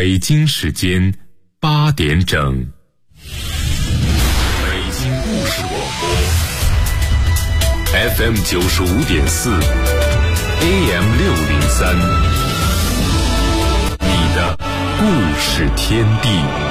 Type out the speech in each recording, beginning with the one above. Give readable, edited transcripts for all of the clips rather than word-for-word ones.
北京时间8点整。北京故事广播 FM 95.4 AM 603，你的故事天地。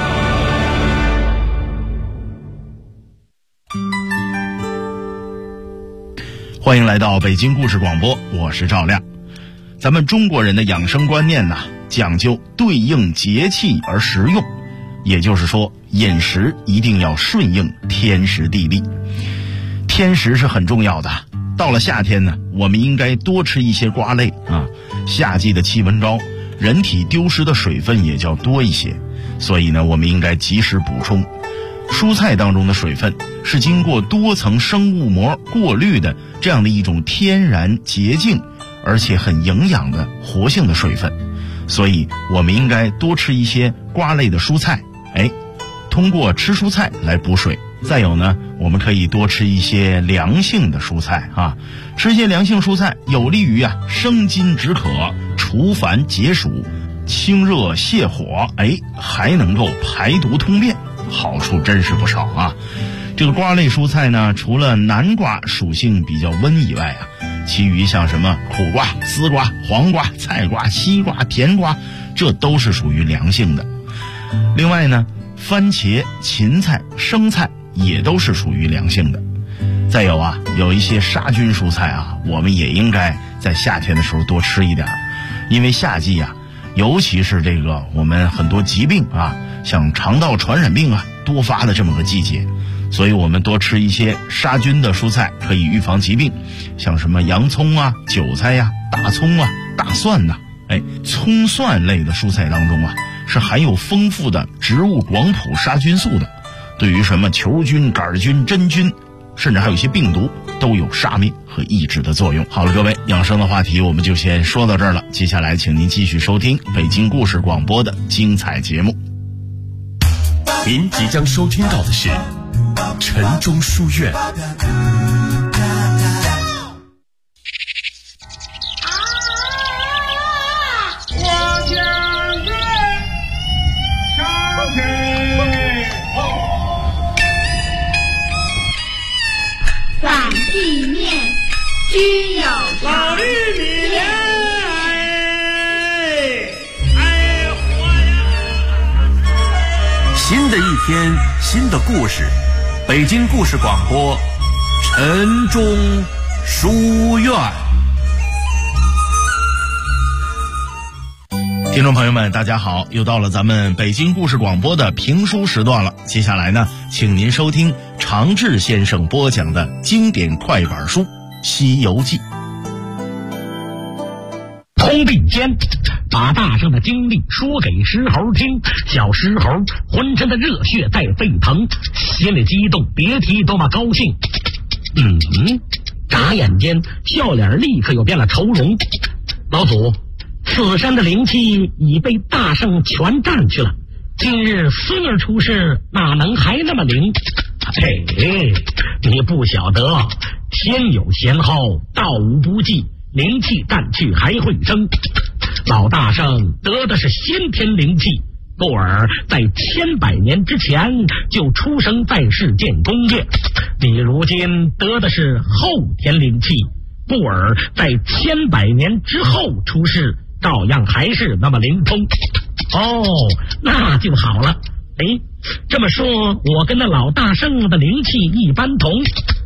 欢迎来到北京故事广播，我是赵亮。咱们中国人的养生观念呢，讲究对应节气而食用，也就是说饮食一定要顺应天时地利。天时是很重要的，到了夏天呢，我们应该多吃一些瓜类啊。夏季的气温高，人体丢失的水分也较多一些，所以呢，我们应该及时补充。蔬菜当中的水分是经过多层生物膜过滤的这样的一种天然洁净而且很营养的活性的水分，所以我们应该多吃一些瓜类的蔬菜，通过吃蔬菜来补水。再有呢，我们可以多吃一些凉性的蔬菜啊，吃一些凉性蔬菜有利于生津止渴、除烦解暑、清热泻火，还能够排毒通便，好处真是不少啊。这个瓜类蔬菜呢，除了南瓜属性比较温以外其余像什么苦瓜、丝瓜、黄瓜、菜瓜、西瓜、甜瓜，这都是属于凉性的。另外呢，番茄、芹菜、生菜也都是属于凉性的。再有有一些杀菌蔬菜我们也应该在夏天的时候多吃一点，因为夏季尤其是这个我们很多疾病像肠道传染病多发的这么个季节，所以我们多吃一些杀菌的蔬菜可以预防疾病，像什么洋葱韭菜大葱大蒜葱蒜类的蔬菜当中是含有丰富的植物广谱杀菌素的，对于什么球菌、杆菌、真菌，甚至还有一些病毒都有杀灭和抑制的作用。好了，各位，养生的话题我们就先说到这儿了，接下来请您继续收听北京故事广播的精彩节目。 您即将收听到的是晨钟书院。 散地面须有老绿米莲， 新的一天，新的故事，北京故事广播，晨钟书院。 听众朋友们，大家好，又到了咱们北京故事广播的评书时段了。接下来呢，请您收听常志先生播讲的经典快板书《西游记》。 通病间，把大圣的经历说给石猴听，小石猴浑身的热血在沸腾，心里激动，别提多么高兴。眨眼间，笑脸立刻又变了愁容。老祖，此山的灵气已被大圣全占去了，今日孙儿出世，哪能还那么灵？你不晓得，天有贤后，道无不济，灵气淡去还会生。老大圣得的是先天灵气，故而在100年之前就出生在世建功业。你如今得的是后天灵气，故而在100年之后出世，照样还是那么灵通。那就好了。这么说，我跟那老大圣的灵气一般同。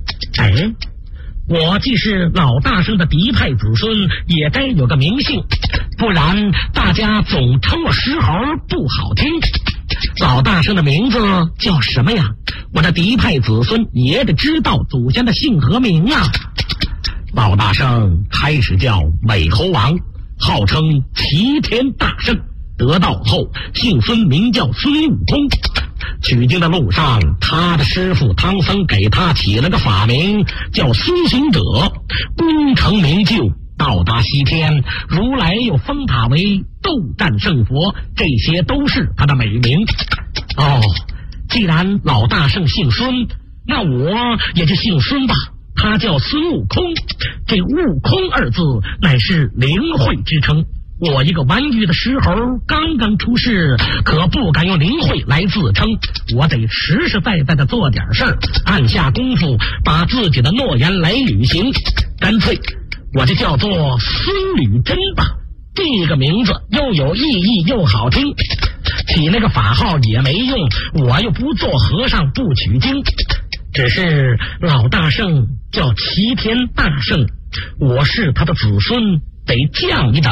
我既是老大圣的嫡派子孙，也该有个名姓，不然大家总称我石猴不好听。老大圣的名字叫什么呀？我的嫡派子孙也得知道祖先的姓和名啊。老大圣开始叫美猴王，号称齐天大圣，得道后姓孙，名叫孙悟空。取经的路上，他的师傅唐僧给他起了个法名，叫孙行者，功成名就，到达西天，如来又封他为斗战胜佛，这些都是他的美名。既然老大圣姓孙，那我也就姓孙吧，他叫孙悟空。这悟空二字乃是灵慧之称， 我一个玩鱼的石猴刚刚出世，可不敢用灵慧来自称，我得实实在在的做点事儿，按下功夫把自己的诺言来履行。干脆我就叫做孙履真吧，这个名字又有意义又好听，起那个法号也没用，我又不做和尚不取经。只是老大圣叫齐天大圣，我是他的子孙，得降一等。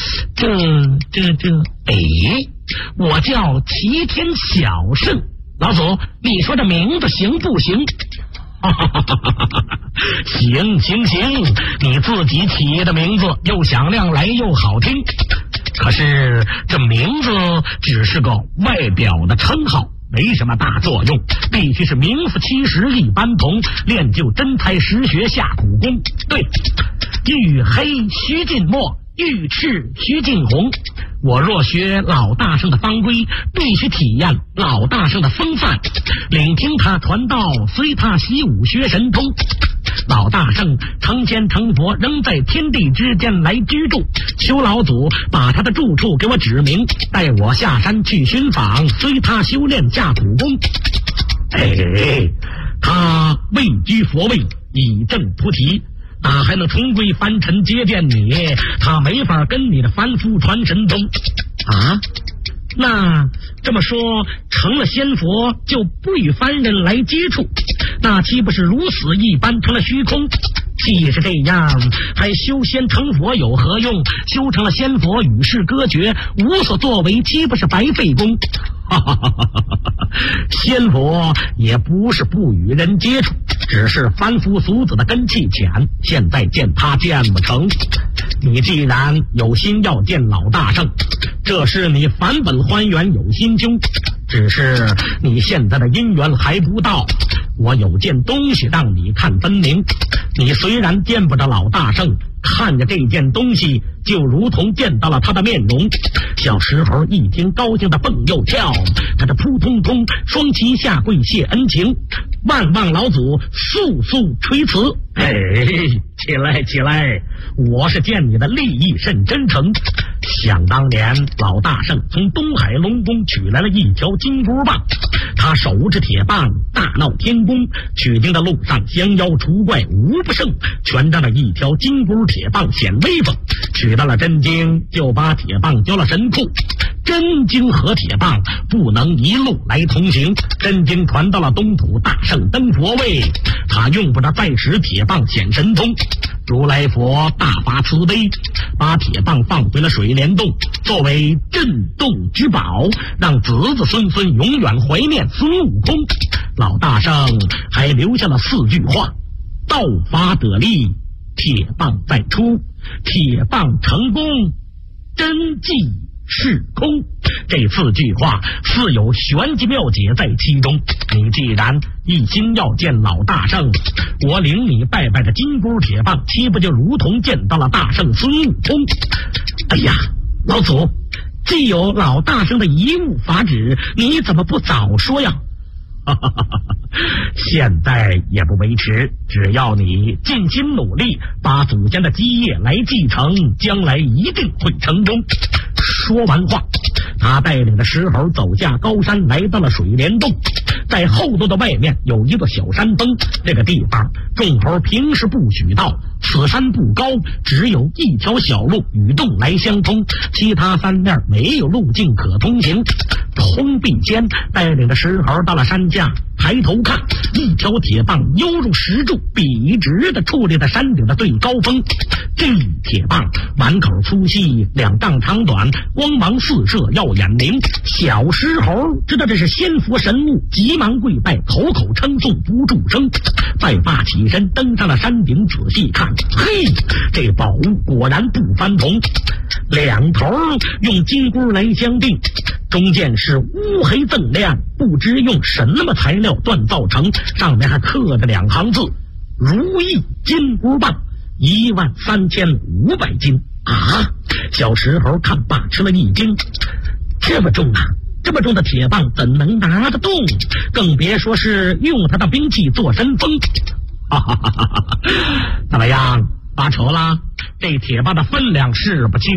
我叫齐天小圣。老祖，你说这名字行不行？行，你自己起的名字又响亮来又好听，可是这名字只是个外表的称号，没什么大作用，必须是名副其实一般同，练就真才实学下苦功。对，玉黑须尽墨，玉赤须尽红。我若学老大圣的方规，必须体验老大圣的风范，领听他传道，随他习武学神通。老大圣成仙成佛，仍在天地之间来居住，求老祖把他的住处给我指明，带我下山去寻访，随他修炼下苦功。他位居佛位，以正菩提，哪还能重归凡尘接见你？他没法跟你的凡夫传神通啊！那这么说，成了仙佛就不与凡人来接触，那岂不是如死一般，成了虚空？既是这样，还修仙成佛有何用？修成了仙佛，与世隔绝，无所作为，岂不是白费功？仙佛也不是不与人接触，只是凡夫俗子的根气浅，现在见他见不成。你既然有心要见老大圣，这是你返本还原有心胸，只是你现在的因缘还不到。我有件东西让你看分明，你虽然见不着老大圣，看着这件东西就如同见到了他的面容。小石猴一听，高兴的蹦又跳，他这扑通通双膝下跪谢恩情，万望老祖速速垂辞。起来，我是见你的利益甚真诚。想当年老大圣从东海龙宫取来了一条金箍棒，他手持铁棒大闹天宫，取经的路上降妖除怪无不胜，全仗了一条金箍铁棒显威风。取到了真经，就把铁棒交了神库，真经和铁棒不能一路来同行，真经传到了东土大圣登佛位，他用不着再使铁棒显神通。如来佛大发慈悲，把铁棒放回了水帘洞，作为镇洞之宝，让子子孙孙永远怀念孙悟空。老大圣还留下了4句话：道法得力，铁棒再出，铁棒成功，真迹是空。这4句话似有玄机妙解在其中。你既然一心要见老大圣，我领你拜拜的金箍铁棒，岂不就如同见到了大圣孙悟空？哎呀，老祖，既有老大圣的遗物法旨，你怎么不早说呀？现在也不为迟，只要你尽心努力，把祖先的基业来继承，将来一定会成功。说完话，他带领着石猴走下高山，来到了水帘洞。在后洞的外面有一座小山峰，这个地方众猴平时不许到。此山不高，只有一条小路与洞来相通，其他3面没有路径可通行。通壁间带领着石猴到了山下，抬头看，一条铁棒犹如石柱，笔直的矗立在山顶的最高峰。这铁棒满口粗细，2丈长短，光芒四射，耀眼明。小石猴知道这是仙佛神物，急忙跪拜，口口称颂不住声。再罢起身，登上了山顶，仔细看，嘿，这宝物果然不凡同。2头用金箍来相定，中间是乌黑锃亮，不知用什么材料锻造成，上面还刻着2行字：如意金箍棒13500斤啊！小石猴看罢吃了一惊，这么重啊！这么重的铁棒怎能拿得动？更别说是用它的兵器做神锋。怎么样，发愁了？这铁棒的分量是不轻，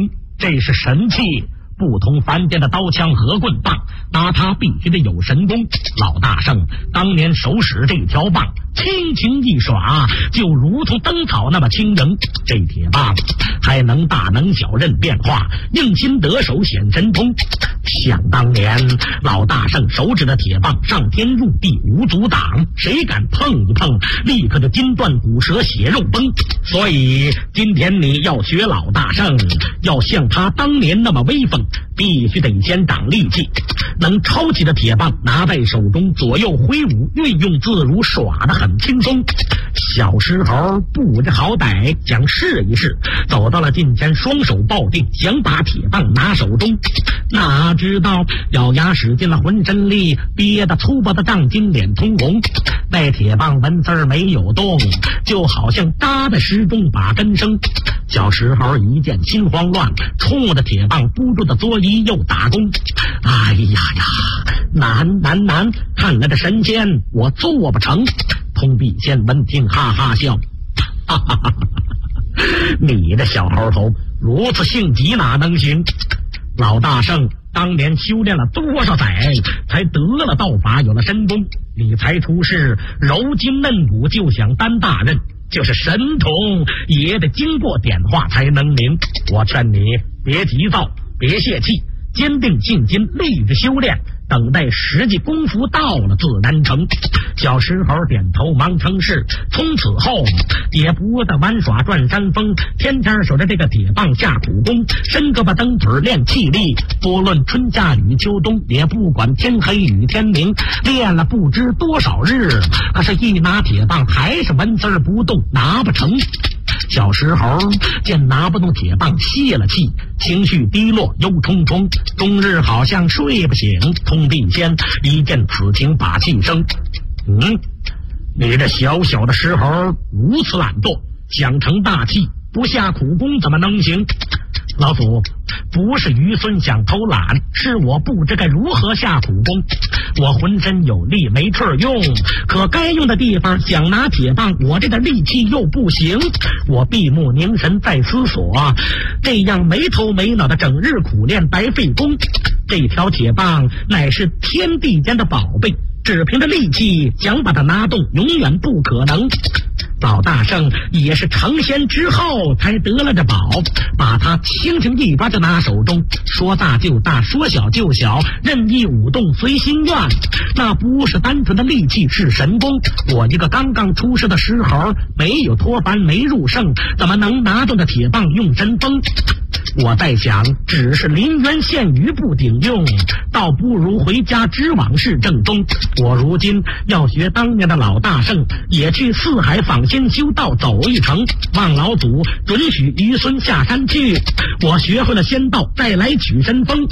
这是神器，不同凡间的刀枪和棍棒，拿它必须得有神功。老大圣当年手使这条棒，轻轻一耍，就如同灯草那么轻盈。这铁棒还能大能小任变化，应心得手显神通。想当年老大圣手指的铁棒上天入地无阻挡，谁敢碰一碰，立刻就筋断骨折血肉崩。所以今天你要学老大圣，要像他当年那么威风，必须得先长力气，能抄起的铁棒拿在手中左右挥舞，运用自如，耍得很轻松。小石猴不知好歹，想试一试，走到了近前，双手抱定，想把铁棒拿手中，哪知道咬牙使尽了浑身力，憋得粗暴的胀筋，脸通红。那铁棒纹丝没有动，就好像搭在石中把根生。小石猴一见心慌乱，冲着铁棒不住的作揖又打弓。哎呀呀，难，看来这神仙我做不成。通臂仙闻听哈哈笑，哈哈哈！你这小猴头如此性急哪能行？老大圣当年修炼了多少载，才得了道法，有了神功，你才出世，揉筋嫩骨就想担大任，就是神童也得经过点化才能灵。我劝你别急躁，别泄气，坚定信心，立志修炼，等待实际功夫到了自然成。小石猴点头忙称是，从此后也不得玩耍转山峰，天天守着这个铁棒下苦功，伸胳膊蹬腿练气力，不论春夏雨秋冬，也不管天黑与天明，练了不知多少日，可是一拿铁棒还是纹丝不动，拿不成。小石猴见拿不动铁棒，泄了气，情绪低落，忧冲冲，终日好像睡不醒。通臂仙一见此情，把气生：你这小小的石猴如此懒惰，想成大器，不下苦功怎么能行？老祖，不是愚孙想偷懒，是我不知该如何下苦功。我浑身有力没处用，可该用的地方想拿铁棒，我这个力气又不行。我闭目凝神在思索，这样没头没脑的整日苦练白费功。这条铁棒乃是天地间的宝贝，只凭着力气想把它拿动，永远不可能。老大圣也是成仙之后才得了这宝，把它轻轻一抓就拿手中，说大就大，说小就小，任意舞动随心愿。那不是单纯的力气，是神功。我一个刚刚出世的石猴，没有脱凡，没入圣，怎么能拿动这铁棒用神风？我在想，只是临渊羡鱼不顶用，倒不如回家知往事正宗。我如今要学当年的老大圣，也去四海访仙修道走一程，望老祖准许愚孙下山去。我学会了仙道，再来取神风。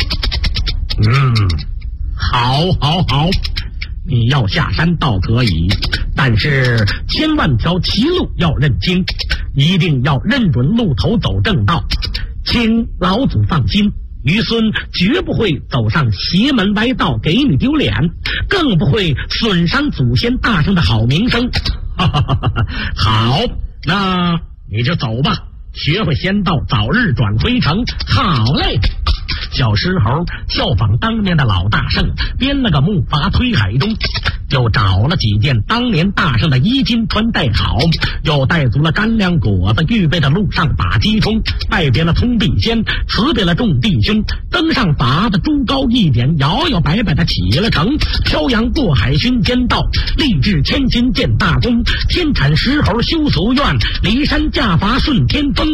好，你要下山倒可以，但是千万条歧路要认清，一定要认准路头，走正道。请老祖放心，愚孙绝不会走上邪门歪道给你丢脸，更不会损伤祖先大圣的好名声。好，那你就走吧，学会仙道，早日转回城。好嘞。小石猴效仿当年的老大圣，编了个木筏推海中，就找了几件当年大圣的衣襟穿戴好，又带足了干粮果子，预备的路上把鸡冲，拜别了通臂仙，辞别了众弟兄，登上筏子，珠高一点，摇摇摆摆的起了城，漂洋过海寻仙道，立志千金建大功，天产石猴修俗院，离山驾筏顺天风。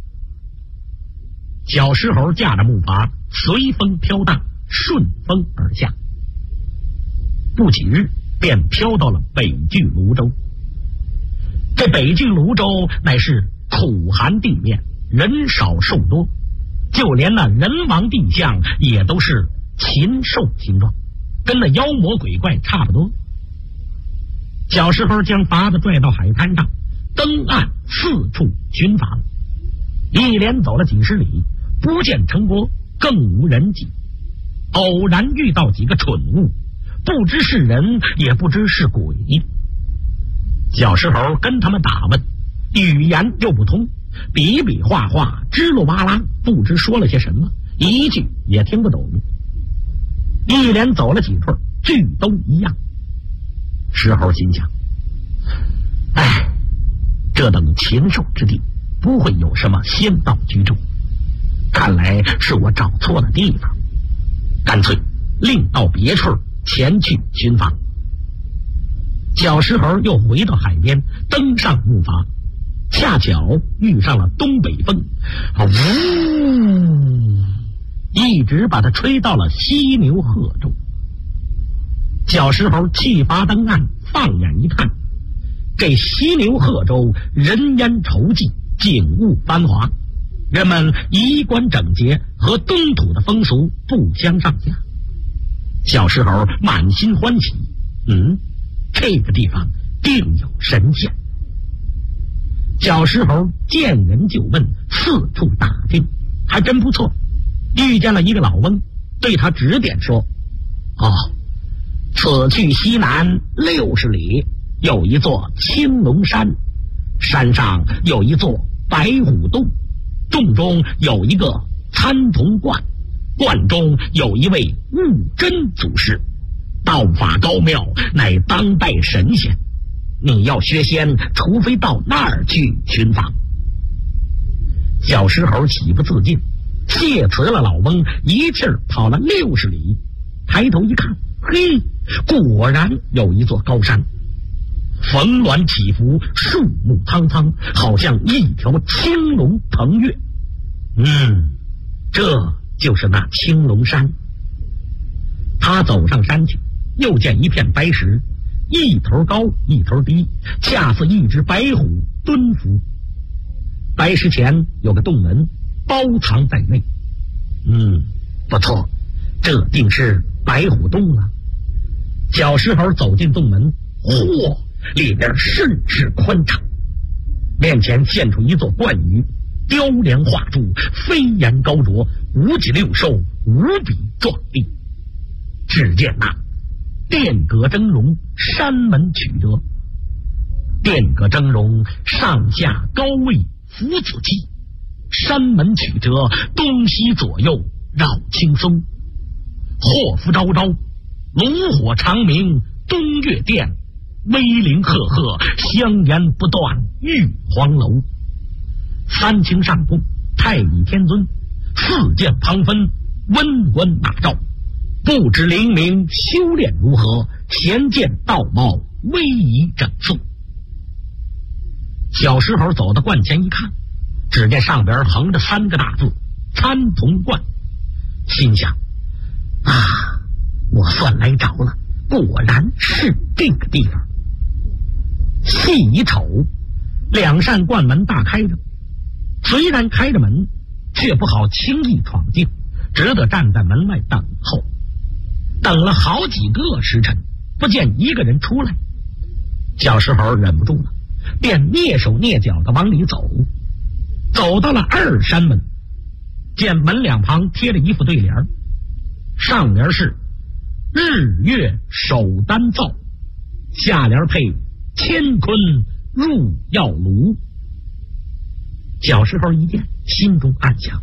小石猴驾着木筏随风飘荡，顺风而下，不几日便飘到了北距泸州。这北距泸州乃是苦寒地面，人少兽多，就连那人王地象也都是禽兽形状，跟那妖魔鬼怪差不多。小石猴将筏子拽到海滩上，登岸四处寻访，一连走了几十里，不见城郭，更无人迹。偶然遇到几个蠢物，不知是人，也不知是鬼。小石猴跟他们打问，语言又不通， 比比划划，支噜哇啦，不知说了些什么，一句也听不懂。一连走了几ထွက်，句都一样。石猴心想：哎，这等禽兽之地，不会有什么仙道居住，看来是我找错了地方，干脆另到别处前去寻访。小石猴又回到海边，登上木筏，恰巧遇上了东北风，呜，一直把它吹到了犀牛贺州。小石猴弃筏登岸，放眼一看，这犀牛贺州人烟稠集，景物繁华，人们衣冠整洁，和东土的风俗不相上下。小石猴满心欢喜，这个地方定有神仙。小石猴见人就问，四处打听，还真不错，遇见了一个老翁，对他指点说：此去西南60里，有一座青龙山，山上有一座白虎洞，洞中有一个参同观，观中有一位悟真祖师，道法高妙，乃当代神仙。你要学仙，除非到那儿去寻访。小石猴喜不自禁，谢辞了老翁，一气儿跑了60里。抬头一看，嘿，果然有一座高山，峰峦起伏，树木苍苍，好像一条青龙腾跃。这就是那青龙山。他走上山去，又见一片白石，一头高一头低，恰似一只白虎蹲伏。白石前有个洞门，包藏在内。不错，这定是白虎洞啊。小石猴走进洞门，里边甚是宽敞，面前现出一座观宇，雕梁画柱，飞檐高琢，五脊六兽，无比壮丽。只见那殿阁峥嵘，山门曲折，殿阁峥嵘，上下高位，扶子骥，山门曲折，东西左右绕青松，祸福昭昭，炉火长明，东岳殿，威灵赫赫，香烟不断，玉皇楼。三清上供，太乙天尊，四剑旁分，温文马照，不知灵明修炼如何，贤见道貌，威仪整肃。小石猴走到观前一看，只见上边横着3个大字：参同观。心想：我算来着了，果然是这个地方。细一瞅，2扇观门大开着，虽然开着门，却不好轻易闯进，只得站在门外等候。等了好几个时辰，不见一个人出来，小石猴忍不住了，便蹑手蹑脚的往里走。走到了2扇门，见门两旁贴着一副对联，上联是日月守丹灶，下联配乾坤入药炉。小石猴一见，心中暗想：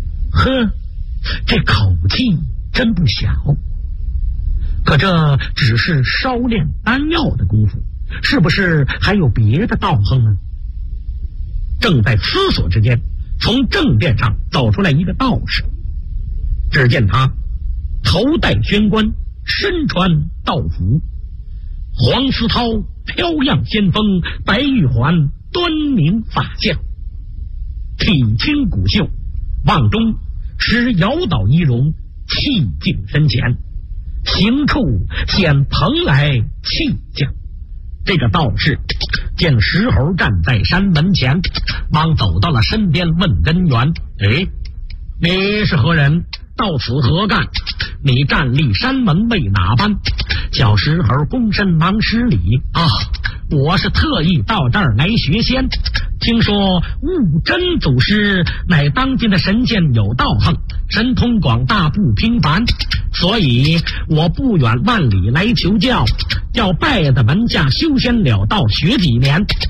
这口气真不小。可这只是烧炼丹药的功夫，是不是还有别的道行呢？正在思索之间，从正殿上走出来一个道士。只见他头戴宣冠，身穿道服，黄丝绦飘漾仙风，白玉环端明发相，体轻骨秀，望中持摇倒仪容，气静身前，行处显蓬莱气象。这个道士见石猴站在山门前，忙走到了身边，问根源：你是何人？到此何干？你站立山门为哪般？小石猴躬身忙施礼：我是特意到这儿来学仙，听说悟真祖师乃当今的神仙有道行，神通广大不平凡，所以我不远万里来求教，要拜在门下修仙了道学几年。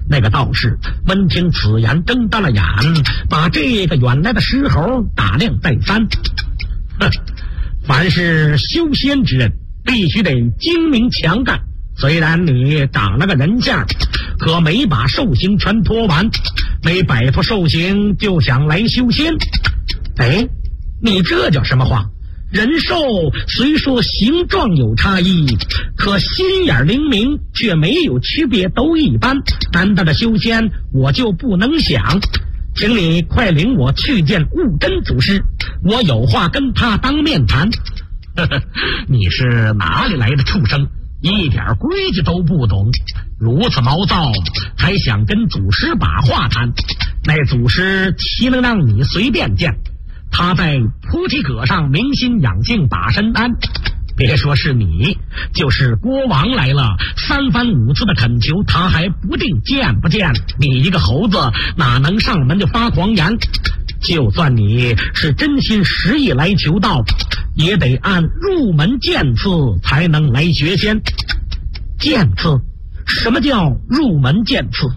那个道士闻听此言，睁大了眼，把这个远来的石猴打量再三。凡是修仙之人，必须得精明强干。虽然你长了个人相，可没把寿星全脱完，没摆脱寿星就想来修仙。哎，你这叫什么话？人兽虽说形状有差异，可心眼灵明，却没有区别，都一般。难道的修仙我就不能想？请你快领我去见悟真祖师，我有话跟他当面谈。你是哪里来的畜生？一点规矩都不懂，如此毛躁，还想跟祖师把话谈？那祖师岂能让你随便见？他在菩提阁上明心养性把身安。别说是你，就是国王来了，3番5次的恳求，他还不定见不见。你一个猴子哪能上门就发狂言？就算你是真心实意来求道，也得按入门剑次才能来学仙。剑次？什么叫入门剑次？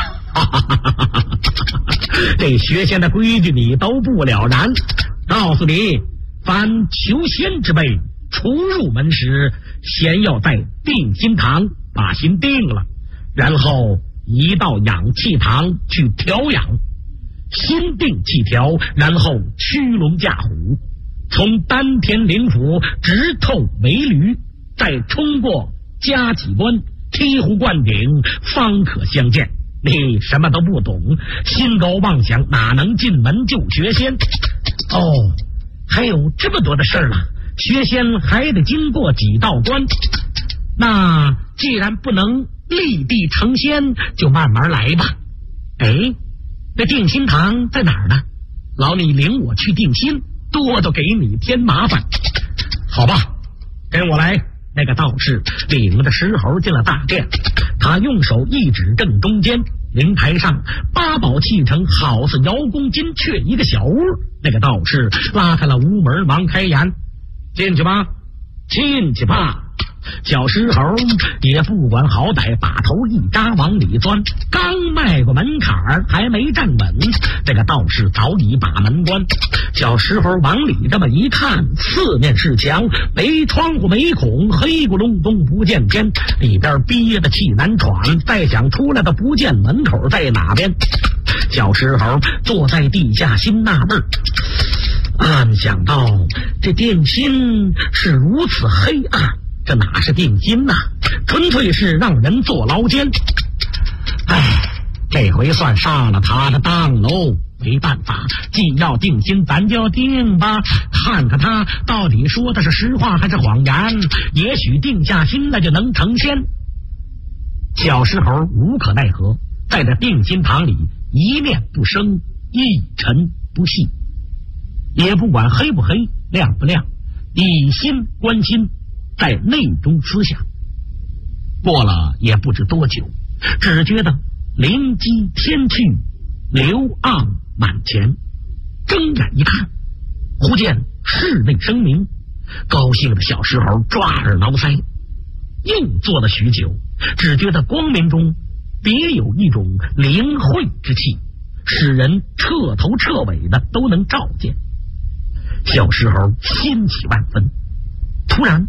这学仙的规矩你都不了然。告诉你，凡求仙之辈，初入门时，先要在定心堂把心定了，然后移到养气堂去调养，心定气调，然后驱龙驾虎，从丹田灵府直透围驴，再冲过夹脊关，醍醐灌顶，方可相见。你什么都不懂，心高妄想，哪能进门就学仙？哦，还有这么多的事儿了，学仙还得经过几道关。那既然不能立地成仙，就慢慢来吧。哎，这定心堂在哪儿呢？老你领我去定心，多给你添麻烦。好吧，跟我来。那个道士领着石猴进了大殿，他用手一指正中间，灵台上八宝器城，好似瑶宫金阙一个小屋。那个道士拉开了屋门，忙开言：进去吧，进去吧。小石猴也不管好歹，把头一扎往里钻，刚迈过门槛还没站稳，这个道士早已把门关。小石猴往里这么一看，四面是墙，没窗户没孔，黑咕隆咚不见天，里边憋得气难喘，再想出来的不见门口在哪边。小石猴坐在地下心纳闷，暗想到这定心是如此黑暗，这哪是定心呐，纯粹是让人坐牢监。哎，这回算上了他的当喽。没办法，既要定心，咱就要定吧，看看他到底说的是实话还是谎言，也许定下心来就能成仙。小石猴无可奈何，在这定心堂里一面不生，一尘不细，也不管黑不黑，亮不亮，以心观心，在内中思想。过了也不知多久，只觉得灵机天趣，流盎满前。睁眼一看，忽见室内生明，高兴的小石猴抓耳挠腮，又坐了许久，只觉得光明中别有一种灵慧之气，使人彻头彻尾的都能照见。小石猴欣喜万分，突然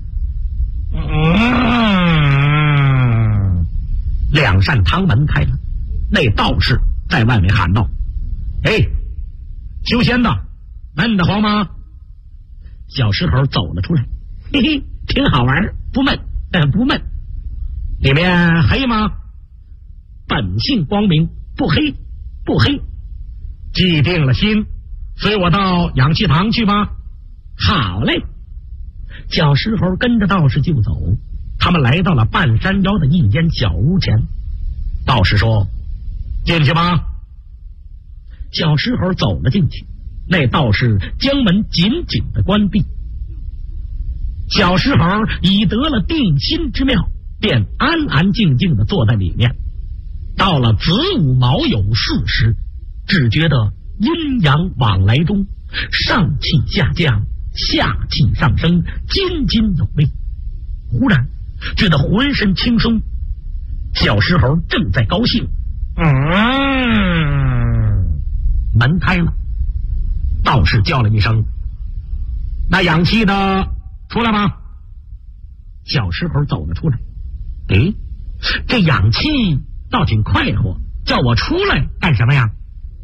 两扇堂门开了，那道士在外面喊道：哎，修仙的，闷得慌吗？小石猴走了出来，嘿嘿，挺好玩，不闷，不闷。里面黑吗？本性光明，不黑，不黑。既定了心，随我到氧气堂去吧。好嘞。小石猴跟着道士就走，他们来到了半山腰的一间小屋前。道士说：进去吧。小石猴走了进去，那道士将门紧紧的关闭。小石猴已得了定心之妙，便安安静静的坐在里面。到了子午卯酉4时，只觉得阴阳往来中，上气下降，下气上升，津津有味。忽然觉得浑身轻松。小石猴正在高兴， 门开了，道士叫了一声：“那养气的出来吧。”小石猴走了出来。诶，这养气倒挺快活，叫我出来干什么呀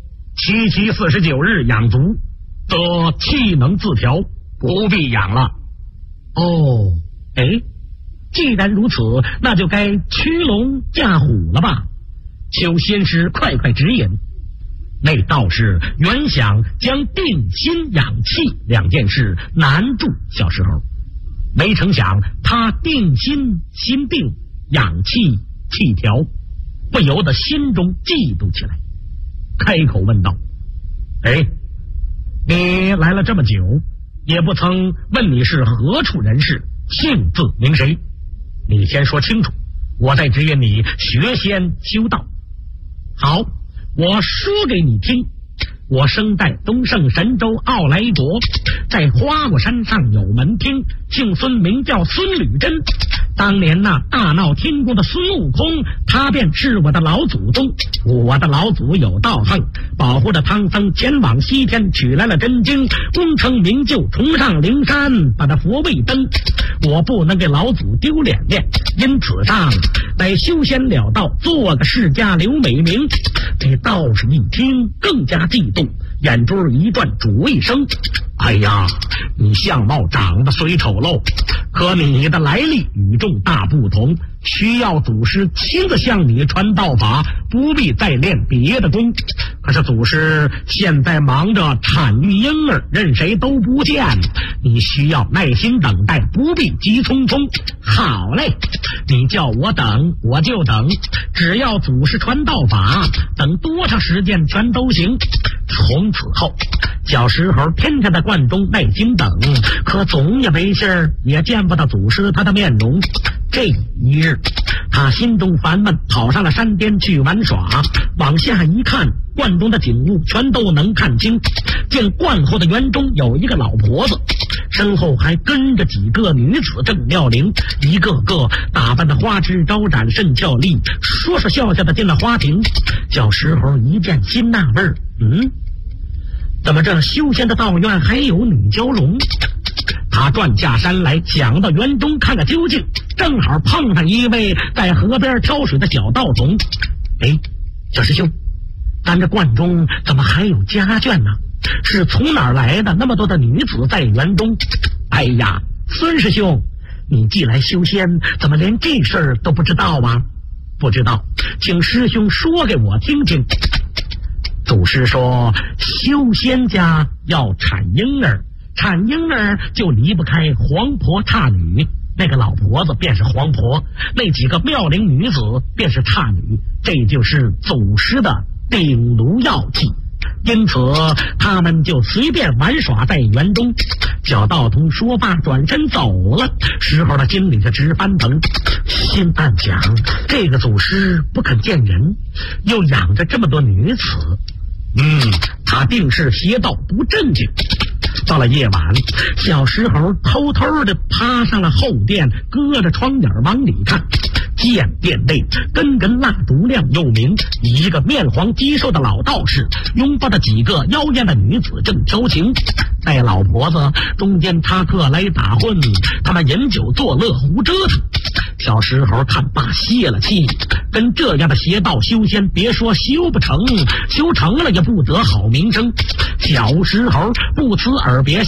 ？7期49日养足，则气能自调，不必养了。哦，诶，既然如此，那就该驱龙驾虎了吧？求仙师快快指引。那道士原想将定心养气两件事难住小石猴，没成想他定心心定，养气气调，不由得心中嫉妒起来，开口问道：“哎，你来了这么久，也不曾问你是何处人士，姓字名谁？你先说清楚，我再指引你学仙修道。”好，我说给你听。我生在东胜神州傲来国，在花果山上有门厅，姓孙名叫孙履真。当年大闹天宫的孙悟空，他便是我的老祖宗。我的老祖有道行，保护着唐僧前往西天，取来了真经，功成名就，重上灵山，把那佛位登。我不能给老祖丢脸面，因此得修仙了道，做个世家留美名。这道士一听更加嫉妒，眼珠一转，主一声：“哎呀，你相貌长得虽丑陋，可你的来历与众大不同，需要祖师亲自向你传道法，不必再练别的功。可是祖师现在忙着产育婴儿，任谁都不见，你需要耐心等待，不必急匆匆。好嘞，你叫我等我就等，只要祖师传道法，等多长时间全都行。”从此后，小石猴天天在观中耐心等，可总也没信儿，也见不到祖师他的面容。这一日，他心中烦闷，跑上了山巅去玩耍。往下一看，观中的景物全都能看清。见观后的园中有一个老婆子，身后还跟着几个女子正妙龄，一个个打扮的花枝招展，甚俏丽，说说笑笑的进了花亭。小石猴一见心纳闷，怎么这修仙的道院还有女蛟龙？他转下山来，想到园中看个究竟，正好碰上一位在河边挑水的小道童。哎，小师兄，咱这观中怎么还有家眷呢？是从哪儿来的那么多的女子在园中？哎呀，孙师兄，你既来修仙，怎么连这事儿都不知道啊？不知道，请师兄说给我听听。祖师说，修仙家要产婴儿，产婴儿就离不开黄婆差女，那个老婆子便是黄婆，那几个妙龄女子便是差女，这就是祖师的顶炉药剂。因此他们就随便玩耍在园中。小道童说罢转身走了，石猴的心里就直翻腾，心暗想，这个祖师不肯见人，又养着这么多女子，他定是邪道不正经。到了夜晚，小石猴偷偷的趴上了后殿，搁着窗眼往里看。见殿内根根蜡烛亮又明，一个面黄肌瘦的老道士拥抱着几个妖艳的女子正调情，在老婆子中间插客来打混，他们饮酒作乐胡折腾。小石猴看罢泄了气，跟这样的邪道修仙，别说修不成，修成了也不得好名声。小石猴不辞而别。